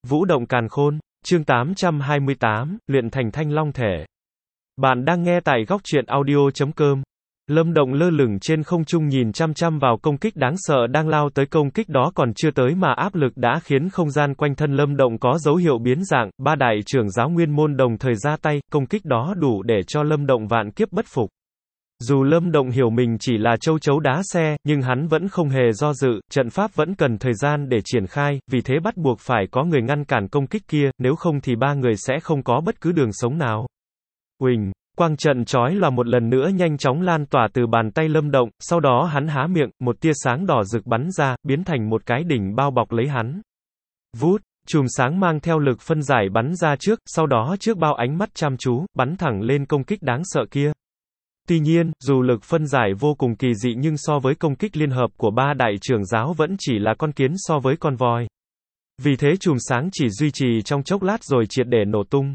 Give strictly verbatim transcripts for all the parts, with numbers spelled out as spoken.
Vũ động càn khôn, chương tám trăm hai mươi tám, luyện thành thanh long thể. Bạn đang nghe tại góc truyện audio chấm com. Lâm Động lơ lửng trên không trung nhìn chăm chăm vào công kích đáng sợ đang lao tới. Công kích đó còn chưa tới mà áp lực đã khiến không gian quanh thân Lâm Động có dấu hiệu biến dạng. Ba đại trưởng giáo nguyên môn đồng thời ra tay, công kích đó đủ để cho Lâm Động vạn kiếp bất phục. Dù Lâm Động hiểu mình chỉ là châu chấu đá xe, nhưng hắn vẫn không hề do dự, trận pháp vẫn cần thời gian để triển khai, vì thế bắt buộc phải có người ngăn cản công kích kia, nếu không thì ba người sẽ không có bất cứ đường sống nào. Uỳnh, quang trận chói lòa một lần nữa nhanh chóng lan tỏa từ bàn tay Lâm Động, sau đó hắn há miệng, một tia sáng đỏ rực bắn ra, biến thành một cái đỉnh bao bọc lấy hắn. Vút, chùm sáng mang theo lực phân giải bắn ra trước, sau đó trước bao ánh mắt chăm chú, bắn thẳng lên công kích đáng sợ kia. Tuy nhiên, dù lực phân giải vô cùng kỳ dị nhưng so với công kích liên hợp của ba đại trưởng giáo vẫn chỉ là con kiến so với con voi. Vì thế chùm sáng chỉ duy trì trong chốc lát rồi triệt để nổ tung.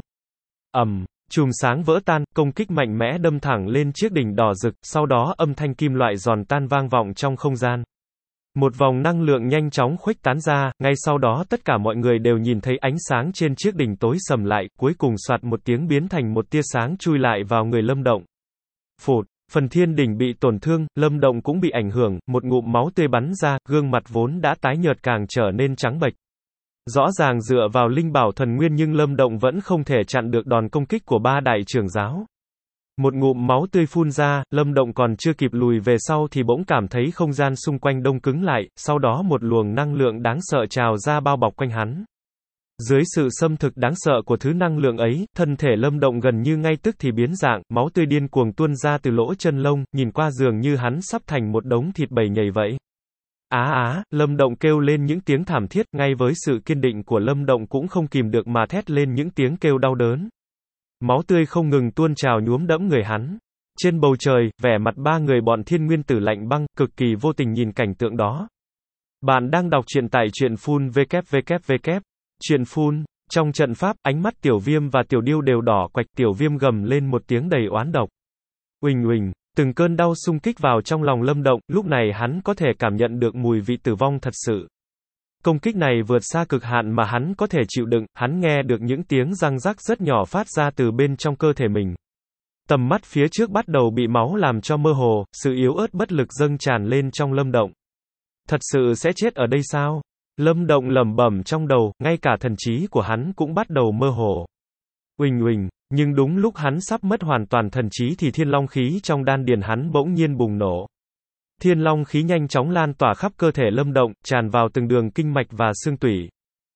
Ầm, chùm sáng vỡ tan, công kích mạnh mẽ đâm thẳng lên chiếc đỉnh đỏ rực, sau đó âm thanh kim loại giòn tan vang vọng trong không gian. Một vòng năng lượng nhanh chóng khuếch tán ra, ngay sau đó tất cả mọi người đều nhìn thấy ánh sáng trên chiếc đỉnh tối sầm lại, cuối cùng soạt một tiếng biến thành một tia sáng chui lại vào người Lâm Động. Phụt, phần thiên đỉnh bị tổn thương, Lâm Động cũng bị ảnh hưởng, một ngụm máu tươi bắn ra, gương mặt vốn đã tái nhợt càng trở nên trắng bệch. Rõ ràng dựa vào linh bảo thần nguyên nhưng Lâm Động vẫn không thể chặn được đòn công kích của ba đại trưởng giáo. Một ngụm máu tươi phun ra, Lâm Động còn chưa kịp lùi về sau thì bỗng cảm thấy không gian xung quanh đông cứng lại, sau đó một luồng năng lượng đáng sợ trào ra bao bọc quanh hắn. Dưới sự xâm thực đáng sợ của thứ năng lượng ấy, thân thể Lâm Động gần như ngay tức thì biến dạng, máu tươi điên cuồng tuôn ra từ lỗ chân lông, nhìn qua dường như hắn sắp thành một đống thịt bầy nhầy vậy. Á á, Lâm Động kêu lên những tiếng thảm thiết, ngay với sự kiên định của Lâm Động cũng không kìm được mà thét lên những tiếng kêu đau đớn. Máu tươi không ngừng tuôn trào nhuốm đẫm người hắn. Trên bầu trời, vẻ mặt ba người bọn Thiên Nguyên Tử lạnh băng, cực kỳ vô tình nhìn cảnh tượng đó. Bạn đang đọc truyện tại truyện phun www. Truyện phun, trong trận pháp, ánh mắt Tiểu Viêm và Tiểu Điêu đều đỏ quạch. Tiểu Viêm gầm lên một tiếng đầy oán độc. Uỳnh uỳnh, từng cơn đau xung kích vào trong lòng Lâm Động, lúc này hắn có thể cảm nhận được mùi vị tử vong thật sự. Công kích này vượt xa cực hạn mà hắn có thể chịu đựng, hắn nghe được những tiếng răng rắc rất nhỏ phát ra từ bên trong cơ thể mình. Tầm mắt phía trước bắt đầu bị máu làm cho mơ hồ, sự yếu ớt bất lực dâng tràn lên trong Lâm Động. Thật sự sẽ chết ở đây sao? Lâm Động lẩm bẩm trong đầu, ngay cả thần trí của hắn cũng bắt đầu mơ hồ. Uỳnh uỳnh, nhưng đúng lúc hắn sắp mất hoàn toàn thần trí thì thiên long khí trong đan điền hắn bỗng nhiên bùng nổ. Thiên long khí nhanh chóng lan tỏa khắp cơ thể Lâm Động, tràn vào từng đường kinh mạch và xương tủy.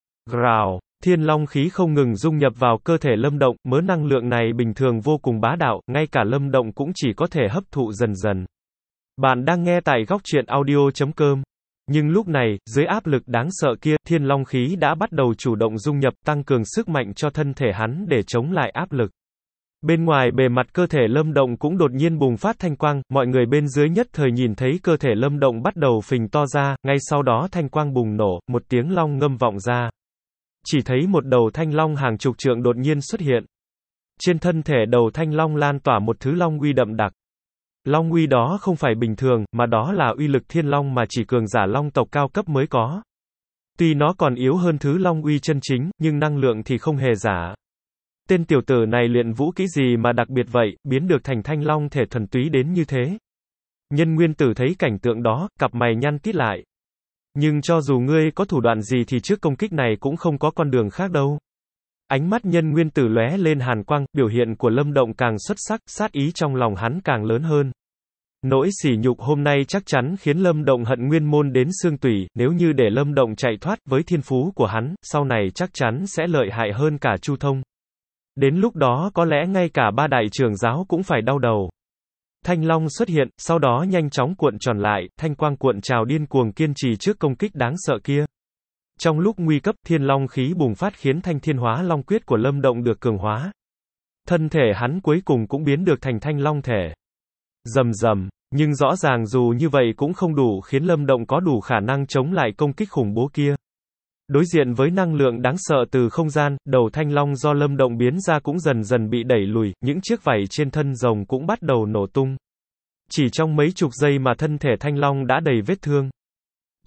Gào, thiên long khí không ngừng dung nhập vào cơ thể Lâm Động, mớ năng lượng này bình thường vô cùng bá đạo, ngay cả Lâm Động cũng chỉ có thể hấp thụ dần dần. Bạn đang nghe tại góc truyện audio chấm com. Nhưng lúc này, dưới áp lực đáng sợ kia, thiên long khí đã bắt đầu chủ động dung nhập, tăng cường sức mạnh cho thân thể hắn để chống lại áp lực. Bên ngoài bề mặt cơ thể Lâm Động cũng đột nhiên bùng phát thanh quang, mọi người bên dưới nhất thời nhìn thấy cơ thể Lâm Động bắt đầu phình to ra, ngay sau đó thanh quang bùng nổ, một tiếng long ngâm vọng ra. Chỉ thấy một đầu thanh long hàng chục trượng đột nhiên xuất hiện. Trên thân thể đầu thanh long lan tỏa một thứ long uy đậm đặc. Long uy đó không phải bình thường, mà đó là uy lực thiên long mà chỉ cường giả long tộc cao cấp mới có. Tuy nó còn yếu hơn thứ long uy chân chính, nhưng năng lượng thì không hề giả. Tên tiểu tử này luyện vũ kỹ gì mà đặc biệt vậy, biến được thành thanh long thể thuần túy đến như thế. Nhân Nguyên Tử thấy cảnh tượng đó, cặp mày nhăn tít lại. Nhưng cho dù ngươi có thủ đoạn gì thì trước công kích này cũng không có con đường khác đâu. Ánh mắt Nhân Nguyên Tử lóe lên hàn quang, biểu hiện của Lâm Động càng xuất sắc, sát ý trong lòng hắn càng lớn hơn. Nỗi sỉ nhục hôm nay chắc chắn khiến Lâm Động hận nguyên môn đến xương tủy, nếu như để Lâm Động chạy thoát với thiên phú của hắn, sau này chắc chắn sẽ lợi hại hơn cả Chu Thông. Đến lúc đó có lẽ ngay cả ba đại trưởng giáo cũng phải đau đầu. Thanh long xuất hiện, sau đó nhanh chóng cuộn tròn lại, thanh quang cuộn trào điên cuồng kiên trì trước công kích đáng sợ kia. Trong lúc nguy cấp, thiên long khí bùng phát khiến thanh thiên hóa long quyết của Lâm Động được cường hóa. Thân thể hắn cuối cùng cũng biến được thành thanh long thể. Rầm rầm, nhưng rõ ràng dù như vậy cũng không đủ khiến Lâm Động có đủ khả năng chống lại công kích khủng bố kia. Đối diện với năng lượng đáng sợ từ không gian, đầu thanh long do Lâm Động biến ra cũng dần dần bị đẩy lùi, những chiếc vảy trên thân rồng cũng bắt đầu nổ tung. Chỉ trong mấy chục giây mà thân thể thanh long đã đầy vết thương.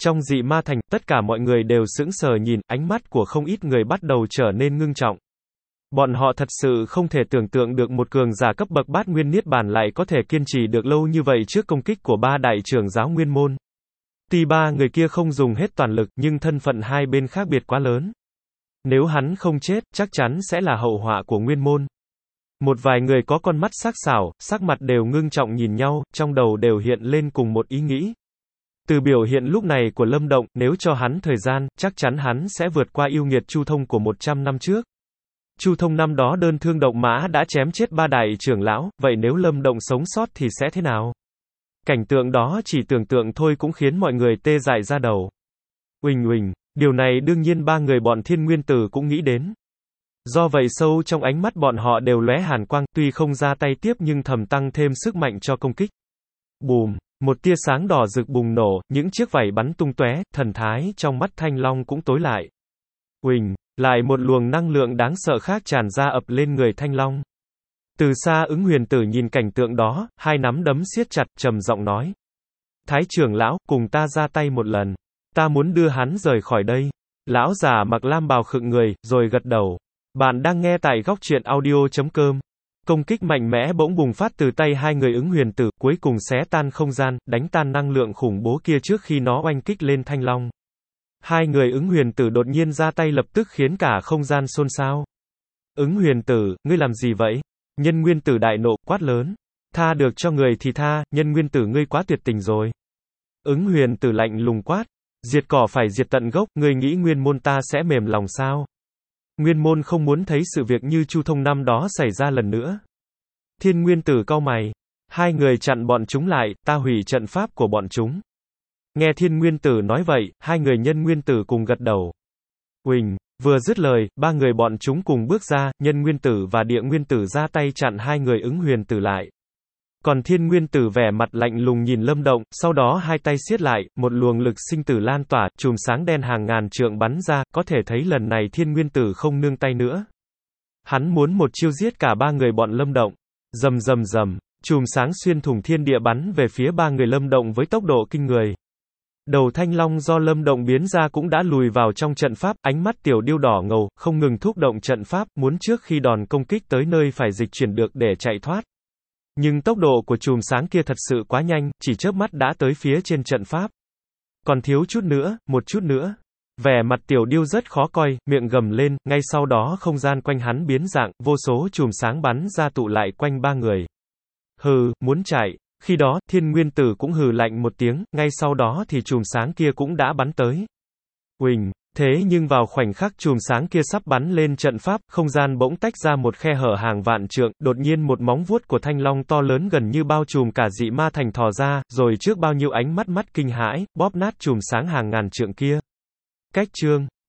Trong dị ma thành, tất cả mọi người đều sững sờ nhìn, ánh mắt của không ít người bắt đầu trở nên ngưng trọng. Bọn họ thật sự không thể tưởng tượng được một cường giả cấp bậc bát nguyên niết bàn lại có thể kiên trì được lâu như vậy trước công kích của ba đại trưởng giáo nguyên môn. Tuy ba người kia không dùng hết toàn lực, nhưng thân phận hai bên khác biệt quá lớn. Nếu hắn không chết, chắc chắn sẽ là hậu họa của nguyên môn. Một vài người có con mắt sắc sảo, sắc mặt đều ngưng trọng nhìn nhau, trong đầu đều hiện lên cùng một ý nghĩ. Từ biểu hiện lúc này của Lâm Động, nếu cho hắn thời gian, chắc chắn hắn sẽ vượt qua yêu nghiệt Chu Thông của một trăm năm trước. Chu Thông năm đó đơn thương độc mã đã chém chết ba đại trưởng lão, vậy nếu Lâm Động sống sót thì sẽ thế nào? Cảnh tượng đó chỉ tưởng tượng thôi cũng khiến mọi người tê dại ra đầu. Uỳnh uỳnh, điều này đương nhiên ba người bọn Thiên Nguyên Tử cũng nghĩ đến. Do vậy sâu trong ánh mắt bọn họ đều lóe hàn quang, tuy không ra tay tiếp nhưng thầm tăng thêm sức mạnh cho công kích. Bùm, một tia sáng đỏ rực bùng nổ, những chiếc vảy bắn tung tóe, thần thái trong mắt Thanh Long cũng tối lại. Uỳnh, lại một luồng năng lượng đáng sợ khác tràn ra ập lên người Thanh Long. Từ xa Ứng Huyền Tử nhìn cảnh tượng đó, hai nắm đấm siết chặt, trầm giọng nói: Thái trưởng lão, cùng ta ra tay một lần. Ta muốn đưa hắn rời khỏi đây. Lão già mặc lam bào khựng người, rồi gật đầu. Bạn đang nghe tại góc truyện audio chấm com. Công kích mạnh mẽ bỗng bùng phát từ tay hai người Ứng Huyền Tử, cuối cùng xé tan không gian, đánh tan năng lượng khủng bố kia trước khi nó oanh kích lên Thanh Long. Hai người Ứng Huyền Tử đột nhiên ra tay lập tức khiến cả không gian xôn xao. Ứng Huyền Tử, ngươi làm gì vậy? Nhân Nguyên Tử đại nộ, quát lớn. Tha được cho người thì tha, Nhân Nguyên Tử ngươi quá tuyệt tình rồi. Ứng Huyền Tử lạnh lùng quát. Diệt cỏ phải diệt tận gốc, ngươi nghĩ nguyên môn ta sẽ mềm lòng sao? Nguyên môn không muốn thấy sự việc như Chu Thông năm đó xảy ra lần nữa. Thiên Nguyên Tử cau mày. Hai người chặn bọn chúng lại, ta hủy trận pháp của bọn chúng. Nghe Thiên Nguyên Tử nói vậy, hai người Nhân Nguyên Tử cùng gật đầu. Uỳnh, vừa dứt lời, ba người bọn chúng cùng bước ra, Nhân Nguyên Tử và Địa Nguyên Tử ra tay chặn hai người Ứng Huyền Tử lại. Còn Thiên Nguyên Tử vẻ mặt lạnh lùng nhìn Lâm Động, sau đó hai tay siết lại, một luồng lực sinh tử lan tỏa, chùm sáng đen hàng ngàn trượng bắn ra, có thể thấy lần này Thiên Nguyên Tử không nương tay nữa. Hắn muốn một chiêu giết cả ba người bọn Lâm Động. Rầm rầm rầm, chùm sáng xuyên thủng thiên địa bắn về phía ba người Lâm Động với tốc độ kinh người. Đầu Thanh Long do Lâm Động biến ra cũng đã lùi vào trong trận pháp, ánh mắt tiểu điêu đỏ ngầu, không ngừng thúc động trận pháp, muốn trước khi đòn công kích tới nơi phải dịch chuyển được để chạy thoát. Nhưng tốc độ của chùm sáng kia thật sự quá nhanh, chỉ chớp mắt đã tới phía trên trận pháp. Còn thiếu chút nữa, một chút nữa. Vẻ mặt tiểu điêu rất khó coi, miệng gầm lên, ngay sau đó không gian quanh hắn biến dạng, vô số chùm sáng bắn ra tụ lại quanh ba người. Hừ, muốn chạy. Khi đó, Thiên Nguyên Tử cũng hừ lạnh một tiếng, ngay sau đó thì chùm sáng kia cũng đã bắn tới. Uỳnh, thế nhưng vào khoảnh khắc chùm sáng kia sắp bắn lên trận pháp, không gian bỗng tách ra một khe hở hàng vạn trượng, đột nhiên một móng vuốt của Thanh Long to lớn gần như bao trùm cả dị ma thành thò ra, rồi trước bao nhiêu ánh mắt mắt kinh hãi, bóp nát chùm sáng hàng ngàn trượng kia. Cách chương